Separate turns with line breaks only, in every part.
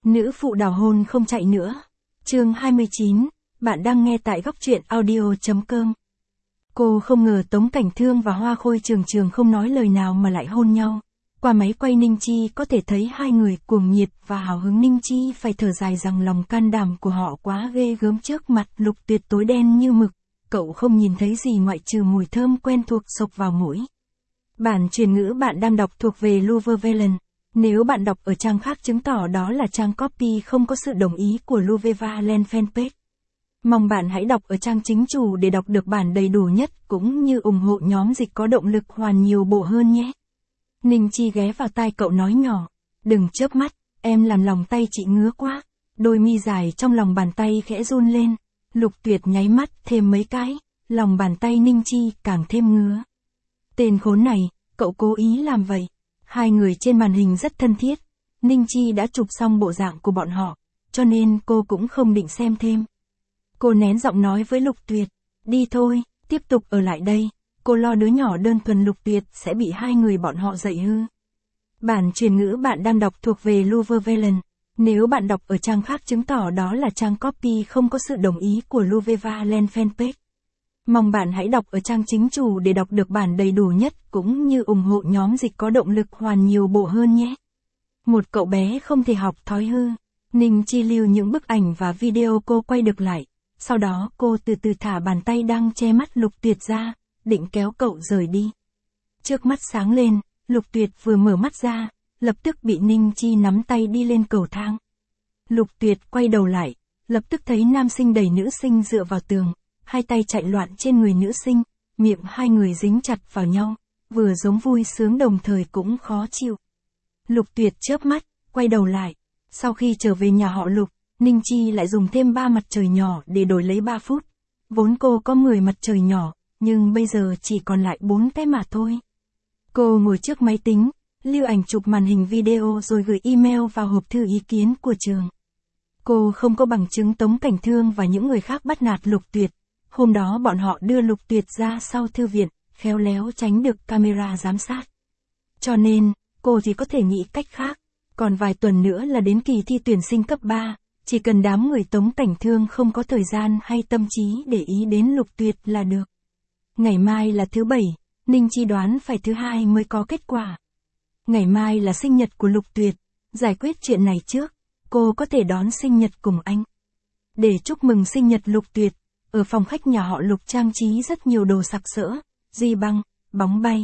Nữ phụ đào hôn không chạy nữa. Chương 29, bạn đang nghe tại góc truyện audio.com. Cô không ngờ Tống Cảnh Thương và Hoa Khôi Trường không nói lời nào mà lại hôn nhau. Qua máy quay Ninh Chi có thể thấy hai người cuồng nhiệt và hào hứng. Ninh Chi phải thở dài rằng lòng can đảm của họ quá ghê gớm. Trước mặt Lục Tuyệt tối đen như mực, cậu không nhìn thấy gì ngoại trừ mùi thơm quen thuộc xộc vào mũi. Bản truyền ngữ bạn đang đọc thuộc về Luvevalen. Nếu bạn đọc ở trang khác chứng tỏ đó là trang copy không có sự đồng ý của Luvevalen fanpage. Mong bạn hãy đọc ở trang chính chủ để đọc được bản đầy đủ nhất cũng như ủng hộ nhóm dịch có động lực hoàn nhiều bộ hơn nhé. Ninh Chi ghé vào tai cậu nói nhỏ, đừng chớp mắt, em làm lòng tay chị ngứa quá. Đôi mi dài trong lòng bàn tay khẽ run lên. Lục Tuyệt nháy mắt thêm mấy cái, lòng bàn tay Ninh Chi càng thêm ngứa. Tên khốn này, cậu cố ý làm vậy. Hai người trên màn hình rất thân thiết. Ninh Chi đã chụp xong bộ dạng của bọn họ, cho nên cô cũng không định xem thêm. Cô nén giọng nói với Lục Tuyệt, đi thôi, tiếp tục ở lại đây. Cô lo đứa nhỏ đơn thuần Lục Tuyệt sẽ bị hai người bọn họ dạy hư. Bản truyền ngữ bạn đang đọc thuộc về Luvevalen. Nếu bạn đọc ở trang khác chứng tỏ đó là trang copy không có sự đồng ý của Luvevalen fanpage. Mong bạn hãy đọc ở trang chính chủ để đọc được bản đầy đủ nhất cũng như ủng hộ nhóm dịch có động lực hoàn nhiều bộ hơn nhé. Một cậu bé không thể học thói hư. Ninh Chi lưu những bức ảnh và video cô quay được lại. Sau đó cô từ từ thả bàn tay đang che mắt Lục Tuyệt ra, định kéo cậu rời đi. Trước mắt sáng lên, Lục Tuyệt vừa mở mắt ra, lập tức bị Ninh Chi nắm tay đi lên cầu thang. Lục Tuyệt quay đầu lại, lập tức thấy nam sinh đẩy nữ sinh dựa vào tường, hai tay chạy loạn trên người nữ sinh, miệng hai người dính chặt vào nhau, vừa giống vui sướng đồng thời cũng khó chịu. Lục Tuyệt chớp mắt, quay đầu lại. Sau khi trở về nhà họ Lục, Ninh Chi lại dùng thêm 3 mặt trời nhỏ để đổi lấy 3 phút. Vốn cô có 10 mặt trời nhỏ, nhưng bây giờ chỉ còn lại 4 cái mà thôi. Cô ngồi trước máy tính, lưu ảnh chụp màn hình video rồi gửi email vào hộp thư ý kiến của trường. Cô không có bằng chứng Tống Cảnh Thương và những người khác bắt nạt Lục Tuyệt. Hôm đó bọn họ đưa Lục Tuyệt ra sau thư viện, khéo léo tránh được camera giám sát. Cho nên, cô thì có thể nghĩ cách khác. Còn vài tuần nữa là đến kỳ thi tuyển sinh cấp 3, chỉ cần đám người Tống Cảnh Thương không có thời gian hay tâm trí để ý đến Lục Tuyệt là được. Ngày mai là thứ 7, Ninh Chi đoán phải thứ 2 mới có kết quả. Ngày mai là sinh nhật của Lục Tuyệt, giải quyết chuyện này trước, cô có thể đón sinh nhật cùng anh. Để chúc mừng sinh nhật Lục Tuyệt, ở phòng khách nhà họ Lục trang trí rất nhiều đồ sặc sỡ, duy băng, bóng bay.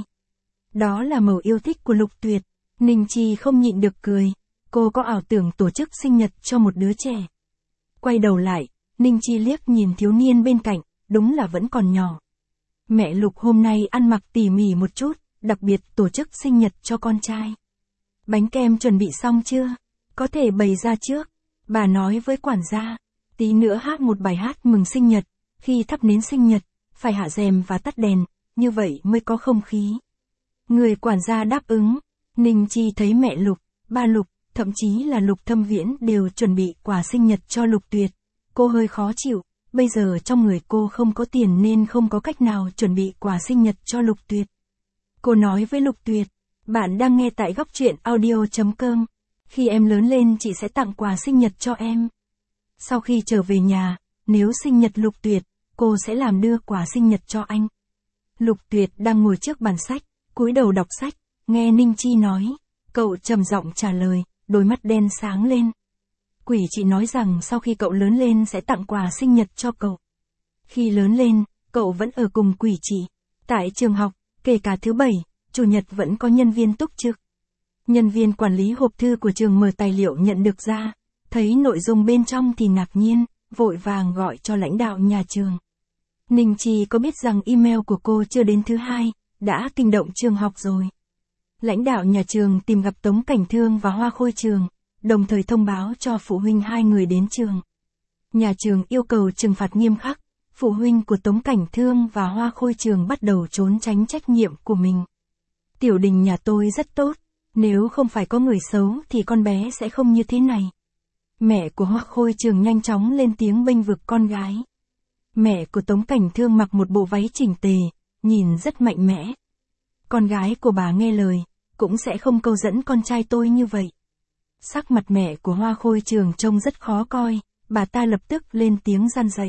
Đó là màu yêu thích của Lục Tuyệt. Ninh Chi không nhịn được cười, cô có ảo tưởng tổ chức sinh nhật cho một đứa trẻ. Quay đầu lại, Ninh Chi liếc nhìn thiếu niên bên cạnh, đúng là vẫn còn nhỏ. Mẹ Lục hôm nay ăn mặc tỉ mỉ một chút, đặc biệt tổ chức sinh nhật cho con trai. Bánh kem chuẩn bị xong chưa? Có thể bày ra trước. Bà nói với quản gia, tí nữa hát một bài hát mừng sinh nhật, khi thắp nến sinh nhật, phải hạ rèm và tắt đèn, như vậy mới có không khí. Người quản gia đáp ứng. Ninh Chi thấy mẹ Lục, ba Lục, thậm chí là Lục Thâm Viễn đều chuẩn bị quà sinh nhật cho Lục Tuyệt. Cô hơi khó chịu, bây giờ trong người cô không có tiền nên không có cách nào chuẩn bị quà sinh nhật cho Lục Tuyệt. Cô nói với Lục Tuyệt, bạn đang nghe tại góc truyện audio.com. Khi em lớn lên chị sẽ tặng quà sinh nhật cho em. Sau khi trở về nhà, nếu sinh nhật Lục Tuyệt, cô sẽ làm đưa quà sinh nhật cho anh. Lục Tuyệt đang ngồi trước bàn sách, cúi đầu đọc sách, nghe Ninh Chi nói, cậu trầm giọng trả lời, đôi mắt đen sáng lên. Quỷ chị nói rằng sau khi cậu lớn lên sẽ tặng quà sinh nhật cho cậu. Khi lớn lên, cậu vẫn ở cùng quỷ chị. Tại trường học, kể cả thứ 7, chủ nhật vẫn có nhân viên túc trực. Nhân viên quản lý hộp thư của trường mở tài liệu nhận được ra, thấy nội dung bên trong thì ngạc nhiên, vội vàng gọi cho lãnh đạo nhà trường. Ninh Chi có biết rằng email của cô chưa đến thứ 2, đã kinh động trường học rồi. Lãnh đạo nhà trường tìm gặp Tống Cảnh Thương và Hoa Khôi Trường, đồng thời thông báo cho phụ huynh hai người đến trường. Nhà trường yêu cầu trừng phạt nghiêm khắc, phụ huynh của Tống Cảnh Thương và Hoa Khôi Trường bắt đầu trốn tránh trách nhiệm của mình. Tiểu Đình nhà tôi rất tốt, nếu không phải có người xấu thì con bé sẽ không như thế này. Mẹ của Hoa Khôi Trường nhanh chóng lên tiếng bênh vực con gái. Mẹ của Tống Cảnh Thương mặc một bộ váy chỉnh tề, nhìn rất mạnh mẽ. Con gái của bà nghe lời, cũng sẽ không câu dẫn con trai tôi như vậy. Sắc mặt mẹ của Hoa Khôi Trường trông rất khó coi, bà ta lập tức lên tiếng răn dạy.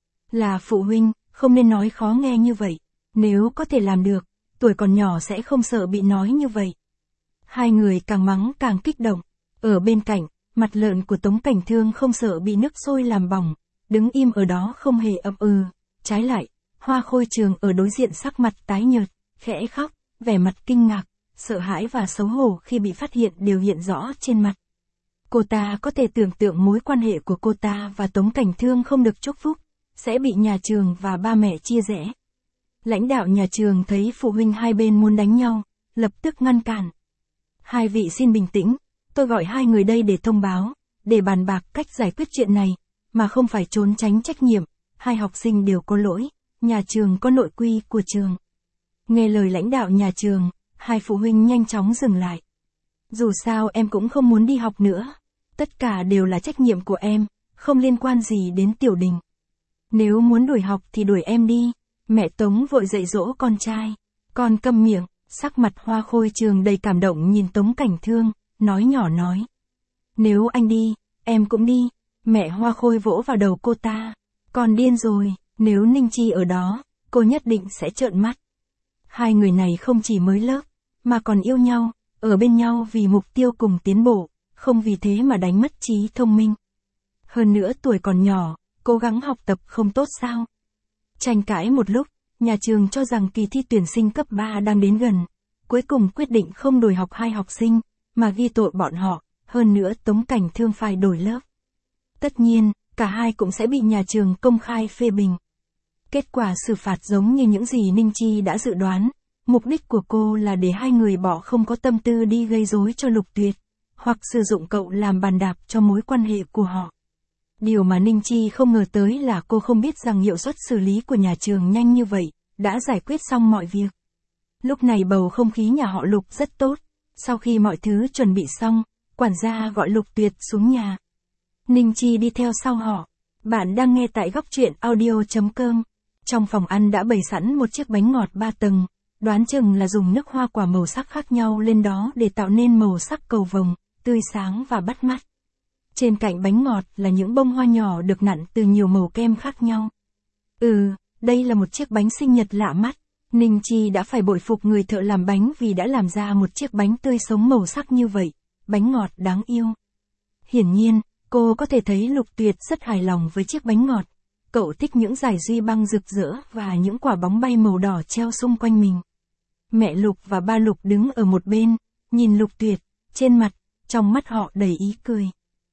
Là phụ huynh, không nên nói khó nghe như vậy. Nếu có thể làm được, tuổi còn nhỏ sẽ không sợ bị nói như vậy. Hai người càng mắng càng kích động. Ở bên cạnh, mặt lợn của Tống Cảnh Thương không sợ bị nước sôi làm bỏng, đứng im ở đó không hề ậm ừ. Trái lại, Hoa Khôi Trường ở đối diện sắc mặt tái nhợt, khẽ khóc, vẻ mặt kinh ngạc, sợ hãi và xấu hổ khi bị phát hiện đều hiện rõ trên mặt. Cô ta có thể tưởng tượng mối quan hệ của cô ta và Tống Cảnh Thương không được chúc phúc, sẽ bị nhà trường và ba mẹ chia rẽ. Lãnh đạo nhà trường thấy phụ huynh hai bên muốn đánh nhau, lập tức ngăn cản. Hai vị xin bình tĩnh, tôi gọi hai người đây để thông báo, để bàn bạc cách giải quyết chuyện này, mà không phải trốn tránh trách nhiệm. Hai học sinh đều có lỗi, nhà trường có nội quy của trường. Nghe lời lãnh đạo nhà trường, hai phụ huynh nhanh chóng dừng lại. Dù sao em cũng không muốn đi học nữa. Tất cả đều là trách nhiệm của em, không liên quan gì đến Tiểu Đình. Nếu muốn đuổi học thì đuổi em đi. Mẹ Tống vội dạy dỗ con trai. Con câm miệng, sắc mặt Hoa Khôi Trường đầy cảm động nhìn Tống Cảnh Thương, nói nhỏ nói. Nếu anh đi, em cũng đi. Mẹ Hoa Khôi vỗ vào đầu cô ta. Con điên rồi, nếu Ninh Chi ở đó, cô nhất định sẽ trợn mắt. Hai người này không chỉ mới lớp, mà còn yêu nhau, ở bên nhau vì mục tiêu cùng tiến bộ, không vì thế mà đánh mất trí thông minh. Hơn nữa tuổi còn nhỏ, cố gắng học tập không tốt sao? Tranh cãi một lúc, nhà trường cho rằng kỳ thi tuyển sinh cấp 3 đang đến gần. Cuối cùng quyết định không đổi học hai học sinh, mà ghi tội bọn họ, hơn nữa Tống Cảnh Thương phải đổi lớp. Tất nhiên, cả hai cũng sẽ bị nhà trường công khai phê bình. Kết quả xử phạt giống như những gì Ninh Chi đã dự đoán. Mục đích của cô là để hai người bỏ không có tâm tư đi gây rối cho Lục Tuyệt, hoặc sử dụng cậu làm bàn đạp cho mối quan hệ của họ. Điều mà Ninh Chi không ngờ tới là cô không biết rằng hiệu suất xử lý của nhà trường nhanh như vậy, đã giải quyết xong mọi việc. Lúc này bầu không khí nhà họ Lục rất tốt. Sau khi mọi thứ chuẩn bị xong, quản gia gọi Lục Tuyệt xuống nhà. Ninh Chi đi theo sau họ. Bạn đang nghe tại góc truyện audio.com. Trong phòng ăn đã bày sẵn một chiếc bánh ngọt 3 tầng, đoán chừng là dùng nước hoa quả màu sắc khác nhau lên đó để tạo nên màu sắc cầu vồng, tươi sáng và bắt mắt. Trên cạnh bánh ngọt là những bông hoa nhỏ được nặn từ nhiều màu kem khác nhau. Đây là một chiếc bánh sinh nhật lạ mắt. Ninh Chi đã phải bội phục người thợ làm bánh vì đã làm ra một chiếc bánh tươi sống màu sắc như vậy, bánh ngọt đáng yêu. Hiển nhiên, cô có thể thấy Lục Tuyệt rất hài lòng với chiếc bánh ngọt. Cậu thích những dải duy băng rực rỡ và những quả bóng bay màu đỏ treo xung quanh mình. Mẹ Lục và ba Lục đứng ở một bên, nhìn Lục Tuyệt, trên mặt, trong mắt họ đầy ý cười.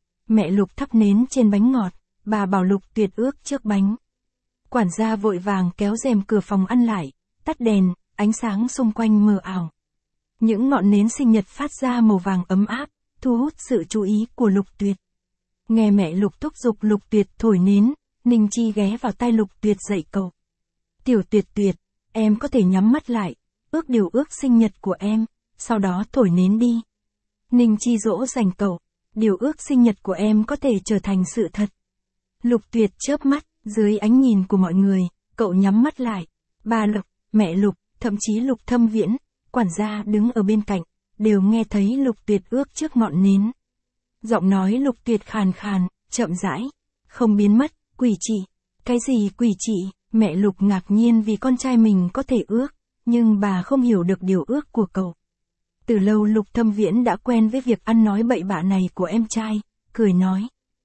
Mẹ Lục thắp nến trên bánh ngọt, bà bảo Lục Tuyệt ước trước bánh. Quản gia vội vàng kéo rèm cửa phòng ăn lại, tắt đèn, ánh sáng xung quanh mờ ảo. Những ngọn nến sinh nhật phát ra màu vàng ấm áp, thu hút sự chú ý của Lục Tuyệt. Nghe mẹ Lục thúc giục Lục Tuyệt thổi nến, Ninh Chi ghé vào tai Lục Tuyệt dạy cậu. Tiểu Tuyệt Tuyệt, em có thể nhắm mắt lại, ước điều ước sinh nhật của em, sau đó thổi nến đi. Ninh Chi dỗ dành cậu, điều ước sinh nhật của em có thể trở thành sự thật. Lục Tuyệt chớp mắt, dưới ánh nhìn của mọi người, cậu nhắm mắt lại. Ba Lục, mẹ Lục, thậm chí Lục Thâm Viễn, quản gia đứng ở bên cạnh, đều nghe thấy Lục Tuyệt ước trước ngọn nến. Giọng nói Lục Tuyệt khàn khàn, chậm rãi, không biến mất, quỷ trị. Cái gì quỷ trị? Mẹ Lục ngạc nhiên vì con trai mình có thể ước, nhưng bà không hiểu được điều ước của cậu. Từ lâu Lục Thâm Viễn đã quen với việc ăn nói bậy bạ này của em trai, cười nói.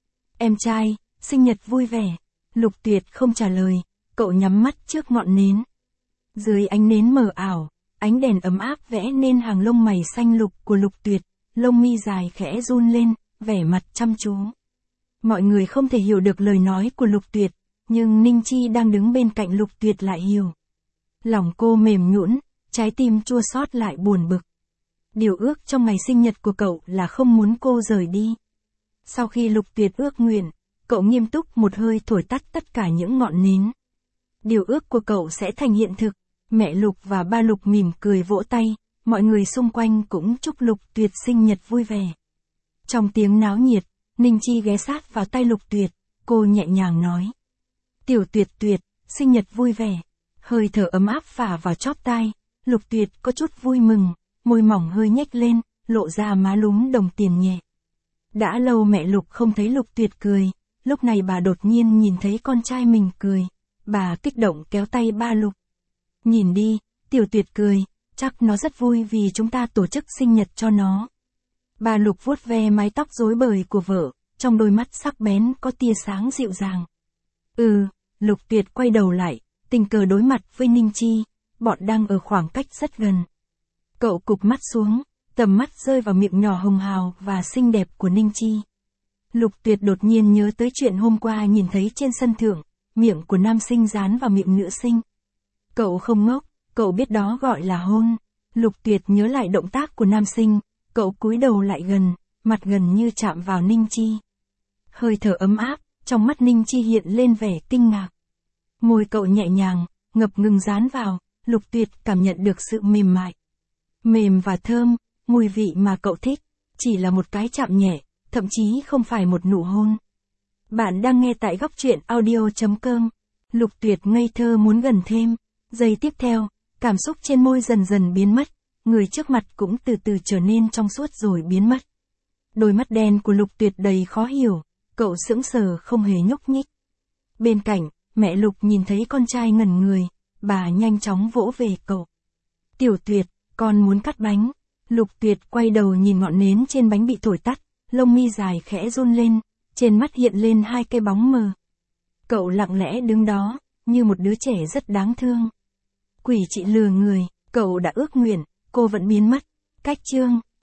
Em trai, sinh nhật vui vẻ. Lục Tuyệt không trả lời, cậu nhắm mắt trước ngọn nến. Dưới ánh nến mờ ảo, ánh đèn ấm áp vẽ nên hàng lông mày xanh lục của Lục Tuyệt, lông mi dài khẽ run lên, vẻ mặt chăm chú. Mọi người không thể hiểu được lời nói của Lục Tuyệt, nhưng Ninh Chi đang đứng bên cạnh Lục Tuyệt lại hiểu. Lòng cô mềm nhũn, trái tim chua xót lại buồn bực. Điều ước trong ngày sinh nhật của cậu là không muốn cô rời đi. Sau khi Lục Tuyệt ước nguyện, cậu nghiêm túc một hơi thổi tắt tất cả những ngọn nến. Điều ước của cậu sẽ thành hiện thực. Mẹ Lục và ba Lục mỉm cười vỗ tay, mọi người xung quanh cũng chúc Lục Tuyệt sinh nhật vui vẻ. Trong tiếng náo nhiệt, Ninh Chi ghé sát vào tay Lục Tuyệt, cô nhẹ nhàng nói. Tiểu Tuyệt Tuyệt, sinh nhật vui vẻ. Hơi thở ấm áp phả vào chóp tai, Lục Tuyệt có chút vui mừng, môi mỏng hơi nhếch lên, lộ ra má lúm đồng tiền nhẹ. Đã lâu mẹ Lục không thấy Lục Tuyệt cười, lúc này bà đột nhiên nhìn thấy con trai mình cười. Bà kích động kéo tay ba Lục. Nhìn đi, Tiểu Tuyệt cười, chắc nó rất vui vì chúng ta tổ chức sinh nhật cho nó. Bà Lục vuốt ve mái tóc rối bời của vợ, trong đôi mắt sắc bén có tia sáng dịu dàng. Lục Tuyệt quay đầu lại, tình cờ đối mặt với Ninh Chi, bọn đang ở khoảng cách rất gần. Cậu cụp mắt xuống, tầm mắt rơi vào miệng nhỏ hồng hào và xinh đẹp của Ninh Chi. Lục Tuyệt đột nhiên nhớ tới chuyện hôm qua nhìn thấy trên sân thượng, miệng của nam sinh dán vào miệng nữ sinh. Cậu không ngốc, cậu biết đó gọi là hôn. Lục Tuyệt nhớ lại động tác của nam sinh, cậu cúi đầu lại gần, mặt gần như chạm vào Ninh Chi. Hơi thở ấm áp, trong mắt Ninh Chi hiện lên vẻ kinh ngạc. Môi cậu nhẹ nhàng, ngập ngừng dán vào, Lục Tuyệt cảm nhận được sự mềm mại. Mềm và thơm, mùi vị mà cậu thích, chỉ là một cái chạm nhẹ, thậm chí không phải một nụ hôn. Bạn đang nghe tại góc truyện audio.com. Lục Tuyệt ngây thơ muốn gần thêm. Giây tiếp theo, cảm xúc trên môi dần dần biến mất, người trước mặt cũng từ từ trở nên trong suốt rồi biến mất. Đôi mắt đen của Lục Tuyệt đầy khó hiểu, cậu sững sờ không hề nhúc nhích. Bên cạnh, mẹ Lục nhìn thấy con trai ngẩn người, bà nhanh chóng vỗ về cậu. Tiểu Tuyệt, con muốn cắt bánh. Lục Tuyệt quay đầu nhìn ngọn nến trên bánh bị thổi tắt, lông mi dài khẽ run lên, trên mắt hiện lên hai cái bóng mờ. Cậu lặng lẽ đứng đó, như một đứa trẻ rất đáng thương. Quỷ chị lừa người, cậu đã ước nguyện, cô vẫn biến mất. Cách chương